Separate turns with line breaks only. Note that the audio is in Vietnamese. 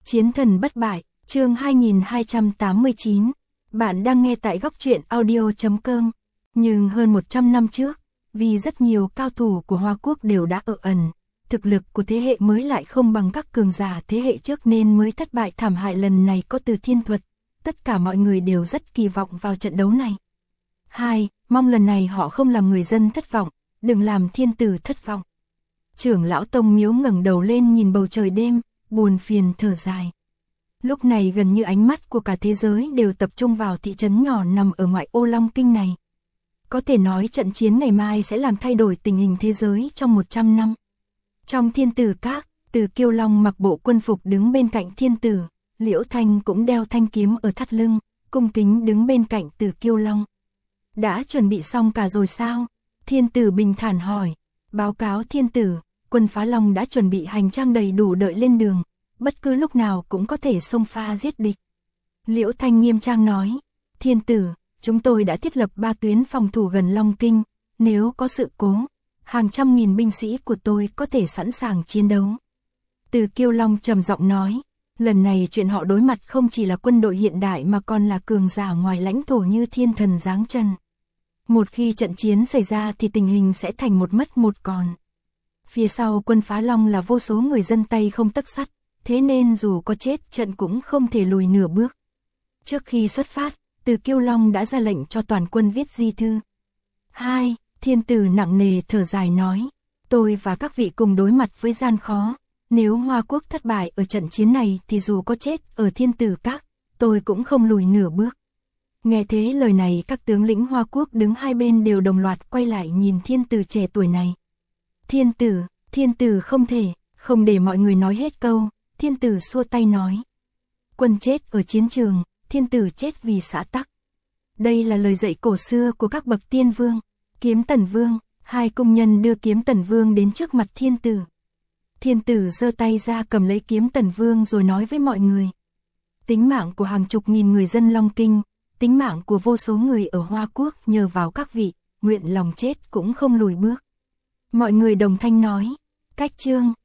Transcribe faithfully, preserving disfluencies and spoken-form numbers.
Chiến thần bất bại, chương hai nghìn hai trăm tám mươi chín. Bạn đang nghe tại góc truyện audio chấm com. Nhưng hơn một trăm năm trước, vì rất nhiều cao thủ của Hoa Quốc đều đã ở ẩn, thực lực của thế hệ mới lại không bằng các cường giả thế hệ trước nên mới thất bại thảm hại. Lần này có Từ Thiên thuật, tất cả mọi người đều rất kỳ vọng vào trận đấu này. Hai, mong lần này họ không làm người dân thất vọng, đừng làm thiên tử thất vọng. Trưởng lão tông miếu ngẩng đầu lên nhìn bầu trời đêm, buồn phiền thở dài. Lúc này gần như ánh mắt của cả thế giới đều tập trung vào thị trấn nhỏ nằm ở ngoại ô Long Kinh này. Có thể nói trận chiến ngày mai sẽ làm thay đổi tình hình thế giới trong một trăm năm. Trong thiên tử các, Từ Kiêu Long mặc bộ quân phục đứng bên cạnh thiên tử, Liễu Thanh cũng đeo thanh kiếm ở thắt lưng, cung kính đứng bên cạnh Từ Kiêu Long. Đã chuẩn bị xong cả rồi sao? Thiên tử bình thản hỏi. Báo cáo thiên tử, quân Phá Long đã chuẩn bị hành trang đầy đủ đợi lên đường, bất cứ lúc nào cũng có thể xông pha giết địch. Liễu Thanh nghiêm trang nói. Thiên tử, chúng tôi đã thiết lập ba tuyến phòng thủ gần Long Kinh, nếu có sự cố, hàng trăm nghìn binh sĩ của tôi có thể sẵn sàng chiến đấu. Từ Kiêu Long trầm giọng nói, lần này chuyện họ đối mặt không chỉ là quân đội hiện đại mà còn là cường giả ngoài lãnh thổ như thiên thần giáng trần. Một khi trận chiến xảy ra thì tình hình sẽ thành một mất một còn. Phía sau quân Phá Long là vô số người dân tay không tấc sắt, thế nên dù có chết trận cũng không thể lùi nửa bước. Trước khi xuất phát, Từ Kiêu Long đã ra lệnh cho toàn quân viết di thư. Hai, thiên tử nặng nề thở dài nói, tôi và các vị cùng đối mặt với gian khó, nếu Hoa Quốc thất bại ở trận chiến này thì dù có chết ở thiên tử các, tôi cũng không lùi nửa bước. Nghe thế lời này các tướng lĩnh Hoa Quốc đứng hai bên đều đồng loạt quay lại nhìn thiên tử trẻ tuổi này. Thiên tử, thiên tử không thể, không để mọi người nói hết câu, thiên tử xua tay nói. Quân chết ở chiến trường, thiên tử chết vì xã tắc. Đây là lời dạy cổ xưa của các bậc tiên vương. Kiếm Tần Vương, hai cung nhân đưa kiếm Tần Vương đến trước mặt thiên tử. Thiên tử giơ tay ra cầm lấy kiếm Tần Vương rồi nói với mọi người. Tính mạng của hàng chục nghìn người dân Long Kinh, tính mạng của vô số người ở Hoa Quốc nhờ vào các vị, nguyện lòng chết cũng không lùi bước. Mọi người đồng thanh nói, cách chương,